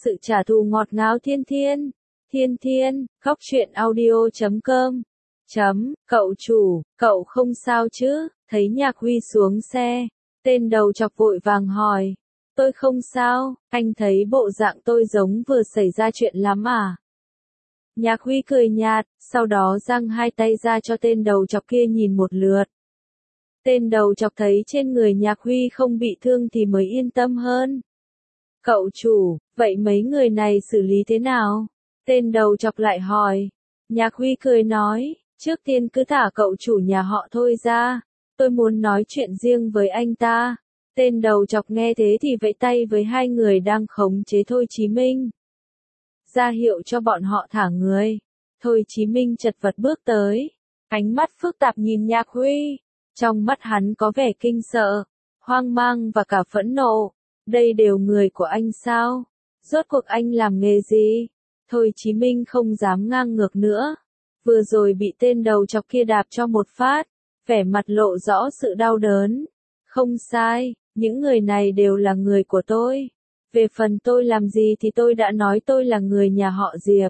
sự trả thù ngọt ngào Thiên Thiên. Thiên Thiên, khóc chuyện audio.com. Cậu chủ, cậu không sao chứ? Thấy Nhạc Huy xuống xe, tên đầu chọc vội vàng hỏi. Tôi không sao, anh thấy bộ dạng tôi giống vừa xảy ra chuyện lắm à? Nhạc Huy cười nhạt, sau đó giang hai tay ra cho tên đầu chọc kia nhìn một lượt. Tên đầu chọc thấy trên người Nhạc Huy không bị thương thì mới yên tâm hơn. Cậu chủ, vậy mấy người này xử lý thế nào? Tên đầu chọc lại hỏi. Nhạc Huy cười nói, trước tiên cứ thả cậu chủ nhà họ Thôi ra, tôi muốn nói chuyện riêng với anh ta. Tên đầu chọc nghe thế thì vẫy tay với hai người đang khống chế Thôi Chí Minh, ra hiệu cho bọn họ thả người. Thôi Chí Minh chật vật bước tới, ánh mắt phức tạp nhìn Nhạc Huy, trong mắt hắn có vẻ kinh sợ, hoang mang và cả phẫn nộ. Đây đều người của anh sao? Rốt cuộc anh làm nghề gì? Thôi Chí Minh không dám ngang ngược nữa. Vừa rồi bị tên đầu chọc kia đạp cho một phát, vẻ mặt lộ rõ sự đau đớn. Không sai, những người này đều là người của tôi. Về phần tôi làm gì thì tôi đã nói tôi là người nhà họ Diệp.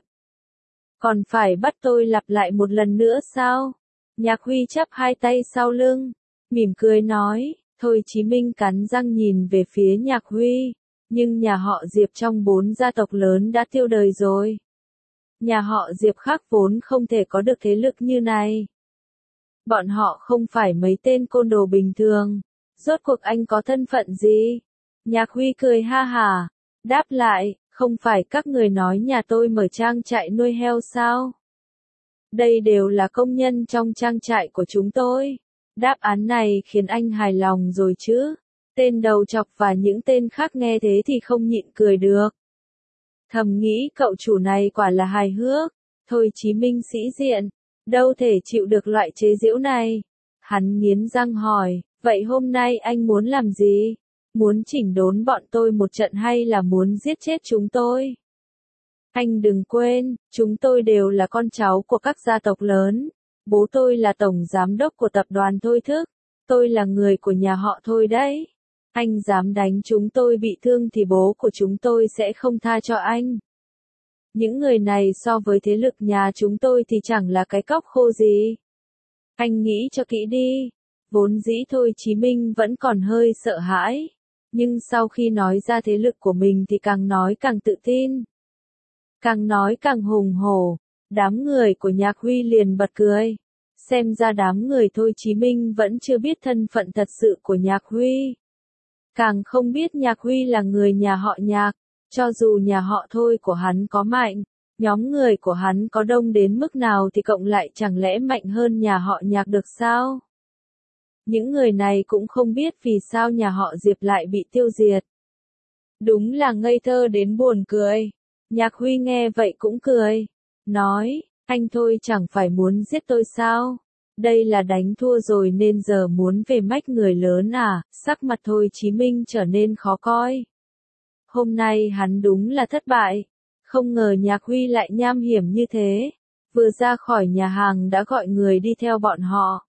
Còn phải bắt tôi lặp lại một lần nữa sao? Nhạc Huy chắp hai tay sau lưng, mỉm cười nói. Thôi Chí Minh cắn răng nhìn về phía Nhạc Huy, nhưng nhà họ Diệp trong 4 gia tộc lớn đã tiêu đời rồi. Nhà họ Diệp khác vốn không thể có được thế lực như này. Bọn họ không phải mấy tên côn đồ bình thường. Rốt cuộc anh có thân phận gì? Nhạc Huy cười ha hả, đáp lại, không phải các người nói nhà tôi mở trang trại nuôi heo sao? Đây đều là công nhân trong trang trại của chúng tôi. Đáp án này khiến anh hài lòng rồi chứ? Tên đầu chọc và những tên khác nghe thế thì không nhịn cười được. Thầm nghĩ cậu chủ này quả là hài hước. Thôi Chí Minh sĩ diện, đâu thể chịu được loại chế giễu này. Hắn nghiến răng hỏi, vậy hôm nay anh muốn làm gì? Muốn chỉnh đốn bọn tôi một trận hay là muốn giết chết chúng tôi? Anh đừng quên, chúng tôi đều là con cháu của các gia tộc lớn. Bố tôi là tổng giám đốc của tập đoàn Thôi Thức. Tôi là người của nhà họ Thôi đấy. Anh dám đánh chúng tôi bị thương thì bố của chúng tôi sẽ không tha cho anh. Những người này so với thế lực nhà chúng tôi thì chẳng là cái cóc khô gì. Anh nghĩ cho kỹ đi. Vốn dĩ Thôi Chí Minh vẫn còn hơi sợ hãi. Nhưng sau khi nói ra thế lực của mình thì càng nói càng tự tin. Càng nói càng hùng hổ. Đám người của Nhạc Huy liền bật cười. Xem ra đám người Thôi Chí Minh vẫn chưa biết thân phận thật sự của Nhạc Huy. Càng không biết Nhạc Huy là người nhà họ Nhạc. Cho dù nhà họ Thôi của hắn có mạnh, nhóm người của hắn có đông đến mức nào thì cộng lại chẳng lẽ mạnh hơn nhà họ Nhạc được sao? Những người này cũng không biết vì sao nhà họ Diệp lại bị tiêu diệt. Đúng là ngây thơ đến buồn cười. Nhạc Huy nghe vậy cũng cười. Nói, anh Thôi chẳng phải muốn giết tôi sao? Đây là đánh thua rồi nên giờ muốn về mách người lớn à? Sắc mặt Thôi Chí Minh trở nên khó coi. Hôm nay hắn đúng là thất bại. Không ngờ Nhạc Huy lại nham hiểm như thế. Vừa ra khỏi nhà hàng đã gọi người đi theo bọn họ.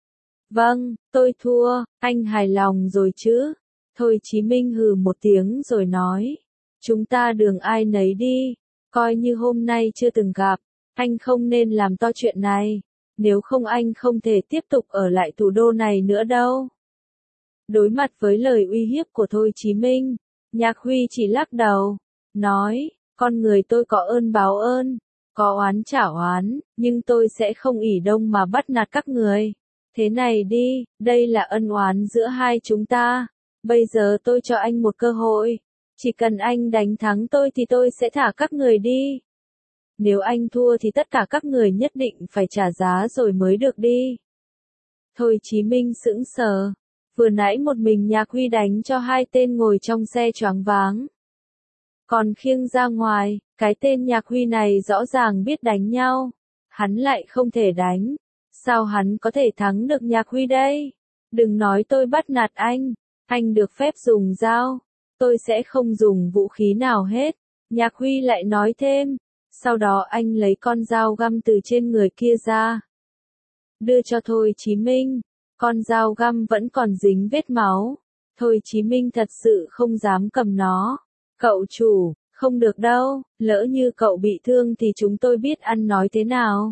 Vâng, tôi thua, anh hài lòng rồi chứ? Thôi Chí Minh hừ một tiếng rồi nói. Chúng ta đường ai nấy đi. Coi như hôm nay chưa từng gặp. Anh không nên làm to chuyện này. Nếu không anh không thể tiếp tục ở lại thủ đô này nữa đâu. Đối mặt với lời uy hiếp của Thôi Chí Minh, Nhạc Huy chỉ lắc đầu. Nói, con người tôi có ơn báo ơn. Có oán trả oán, nhưng tôi sẽ không ỷ đông mà bắt nạt các người. Thế này đi, đây là ân oán giữa hai chúng ta. Bây giờ tôi cho anh một cơ hội. Chỉ cần anh đánh thắng tôi thì tôi sẽ thả các người đi. Nếu anh thua thì tất cả các người nhất định phải trả giá rồi mới được đi. Thôi Chí Minh sững sờ. Vừa nãy một mình Nhạc Huy đánh cho hai tên ngồi trong xe choáng váng. Còn khiêng ra ngoài, cái tên Nhạc Huy này rõ ràng biết đánh nhau. Hắn lại không thể đánh. Sao hắn có thể thắng được Nhạc Huy đây? Đừng nói tôi bắt nạt anh được phép dùng dao. Tôi sẽ không dùng vũ khí nào hết. Nhạc Huy lại nói thêm. Sau đó anh lấy con dao găm từ trên người kia ra. Đưa cho Thôi Chí Minh. Con dao găm vẫn còn dính vết máu. Thôi Chí Minh thật sự không dám cầm nó. Cậu chủ, Không được đâu, lỡ như cậu bị thương thì chúng tôi biết ăn nói thế nào.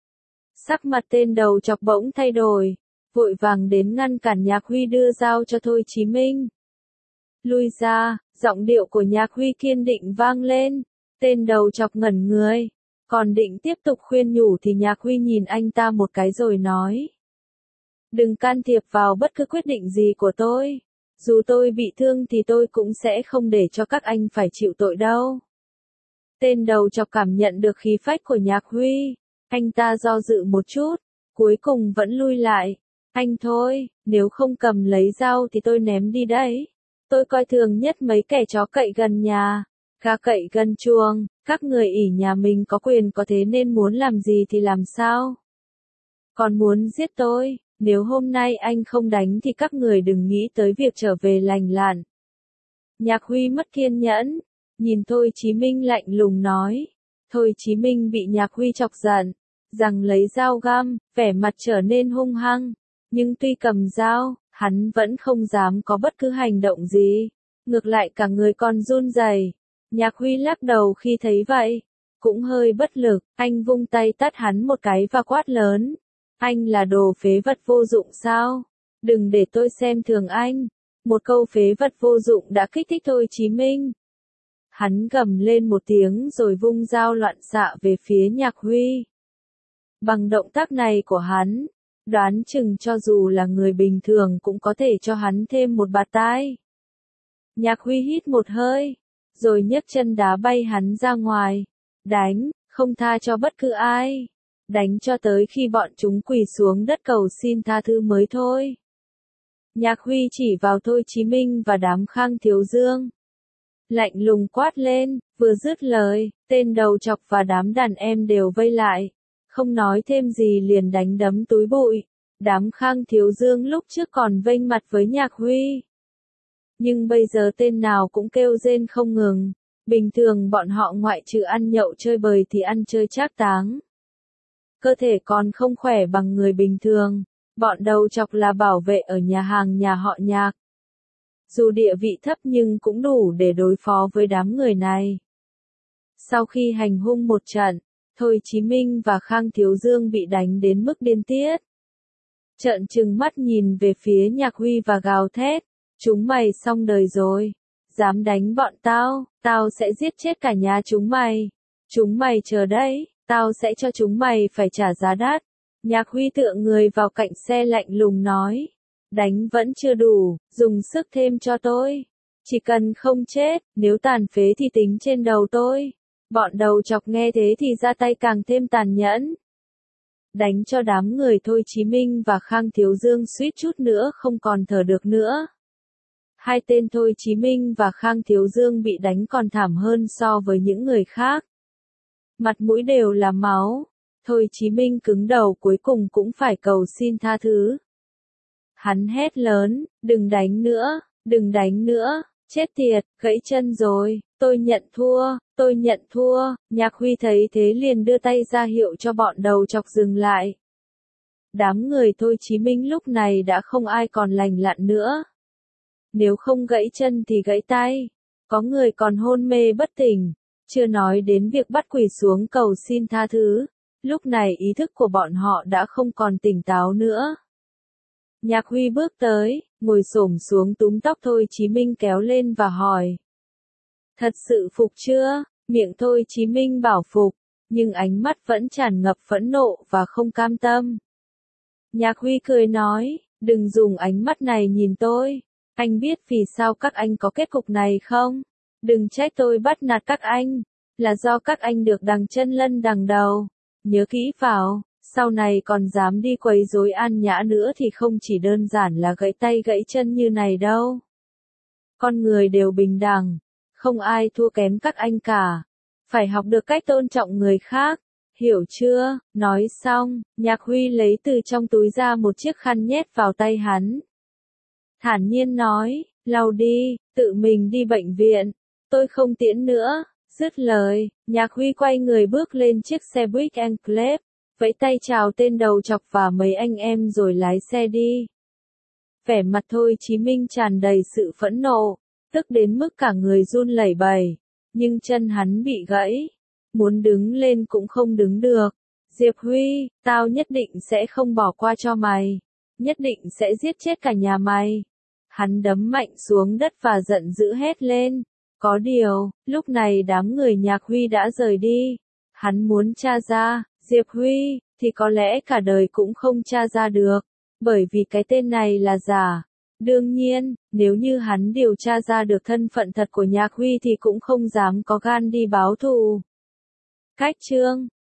Sắc mặt tên đầu chọc bỗng thay đổi, vội vàng đến ngăn cản Nhạc Huy đưa dao cho Thôi Chí Minh. Lui ra, giọng điệu của Nhạc Huy kiên định vang lên, tên đầu chọc ngẩn người, còn định tiếp tục khuyên nhủ thì Nhạc Huy nhìn anh ta một cái rồi nói. Đừng can thiệp vào bất cứ quyết định gì của tôi, dù tôi bị thương thì tôi cũng sẽ không để cho các anh phải chịu tội đâu. Tên đầu chọc cảm nhận được khí phách của Nhạc Huy, anh ta do dự một chút, cuối cùng vẫn lui lại. Anh thôi, nếu không cầm lấy dao thì tôi ném đi đấy. Tôi coi thường nhất mấy kẻ chó cậy gần nhà, gà cậy gần chuồng, các người ỷ nhà mình có quyền có thế nên muốn làm gì thì làm sao. Còn muốn giết tôi, nếu hôm nay anh không đánh thì các người đừng nghĩ tới việc trở về lành lặn. Nhạc Huy mất kiên nhẫn, nhìn Thôi Chí Minh lạnh lùng nói. Thôi Chí Minh bị Nhạc Huy chọc giận, rằng lấy dao găm, vẻ mặt trở nên hung hăng. Nhưng tuy cầm dao, hắn vẫn không dám có bất cứ hành động gì. Ngược lại cả người còn run rẩy. Nhạc Huy lắc đầu khi thấy vậy. Cũng hơi bất lực, anh vung tay tát hắn một cái và quát lớn. Anh là đồ phế vật vô dụng sao? Đừng để tôi xem thường anh. Một câu phế vật vô dụng đã kích thích Thôi Chí Minh. Hắn gầm lên một tiếng rồi vung dao loạn xạ về phía Nhạc Huy. Bằng động tác này của hắn, đoán chừng cho dù là người bình thường cũng có thể cho hắn thêm một bạt tai. Nhạc Huy hít một hơi, rồi nhấc chân đá bay hắn ra ngoài. Đánh, không tha cho bất cứ ai. Đánh cho tới khi bọn chúng quỳ xuống đất cầu xin tha thứ mới thôi. Nhạc Huy chỉ vào Thôi Chí Minh và đám Khang Thiếu Dương. Lạnh lùng quát lên, vừa dứt lời, tên đầu chọc và đám đàn em đều vây lại. Không nói thêm gì liền đánh đấm túi bụi. Đám Khang Thiếu Dương lúc trước còn vênh mặt với Nhạc Huy. Nhưng bây giờ tên nào cũng kêu rên không ngừng. Bình thường bọn họ ngoại trừ ăn nhậu chơi bời thì ăn chơi trác táng. Cơ thể còn không khỏe bằng người bình thường. Bọn đầu chọc là bảo vệ ở nhà hàng nhà họ Nhạc. Dù địa vị thấp nhưng cũng đủ để đối phó với đám người này. Sau khi hành hung một trận, Thôi Chí Minh và Khang Thiếu Dương bị đánh đến mức điên tiết. Trợn trừng mắt nhìn về phía Nhạc Huy và gào thét. Chúng mày xong đời rồi. Dám đánh bọn tao, tao sẽ giết chết cả nhà chúng mày. Chúng mày chờ đấy, tao sẽ cho chúng mày phải trả giá đắt. Nhạc Huy tựa người vào cạnh xe lạnh lùng nói. Đánh vẫn chưa đủ, dùng sức thêm cho tôi. Chỉ cần không chết, nếu tàn phế thì tính trên đầu tôi. Bọn đầu chọc nghe thế thì ra tay càng thêm tàn nhẫn. Đánh cho đám người Thôi Chí Minh và Khang Thiếu Dương suýt chút nữa không còn thở được nữa. Hai tên Thôi Chí Minh và Khang Thiếu Dương bị đánh còn thảm hơn so với những người khác. Mặt mũi đều là máu. Thôi Chí Minh cứng đầu cuối cùng cũng phải cầu xin tha thứ. Hắn hét lớn, đừng đánh nữa, đừng đánh nữa, chết tiệt, gãy chân rồi, tôi nhận thua, tôi nhận thua. Nhạc Huy thấy thế liền đưa tay ra hiệu cho bọn đầu chọc dừng lại. Đám người Thôi Chí Minh lúc này đã không ai còn lành lặn nữa. Nếu không gãy chân thì gãy tay, có người còn hôn mê bất tỉnh, chưa nói đến việc bắt quỳ xuống cầu xin tha thứ. Lúc này ý thức của bọn họ đã không còn tỉnh táo nữa. Nhạc Huy bước tới, ngồi xổm xuống túm tóc Thôi Chí Minh kéo lên và hỏi. Thật sự phục chưa? Miệng Thôi Chí Minh bảo phục, nhưng ánh mắt vẫn tràn ngập phẫn nộ và không cam tâm. Nhạc Huy cười nói, đừng dùng ánh mắt này nhìn tôi. Anh biết vì sao các anh có kết cục này không? Đừng trách tôi bắt nạt các anh, là do các anh được đằng chân lân đằng đầu. Nhớ kỹ vào, sau này còn dám đi quấy rối An Nhã nữa thì không chỉ đơn giản là gãy tay gãy chân như này đâu. Con người đều bình đẳng, không ai thua kém các anh cả. Phải học được cách tôn trọng người khác, hiểu chưa? Nói xong, Nhạc Huy lấy từ trong túi ra một chiếc khăn nhét vào tay hắn. Thản nhiên nói, lau đi, tự mình đi bệnh viện, tôi không tiễn nữa. Dứt lời, Nhạc Huy quay người bước lên chiếc xe Buick Enclave, vẫy tay chào tên đầu chọc và mấy anh em rồi lái xe đi. Vẻ mặt Thôi Chí Minh tràn đầy sự phẫn nộ, tức đến mức cả người run lẩy bẩy. nhưng chân hắn bị gãy, muốn đứng lên cũng không đứng được. Diệp Huy, tao nhất định sẽ không bỏ qua cho mày, nhất định sẽ giết chết cả nhà mày. Hắn đấm mạnh xuống đất và giận dữ hét lên. Có điều, lúc này đám người Nhạc Huy đã rời đi. Hắn muốn tra ra, Diệp Huy, thì có lẽ cả đời cũng không tra ra được, bởi vì cái tên này là giả. Đương nhiên, nếu như hắn điều tra ra được thân phận thật của Nhạc Huy thì cũng không dám có gan đi báo thù. Cách chương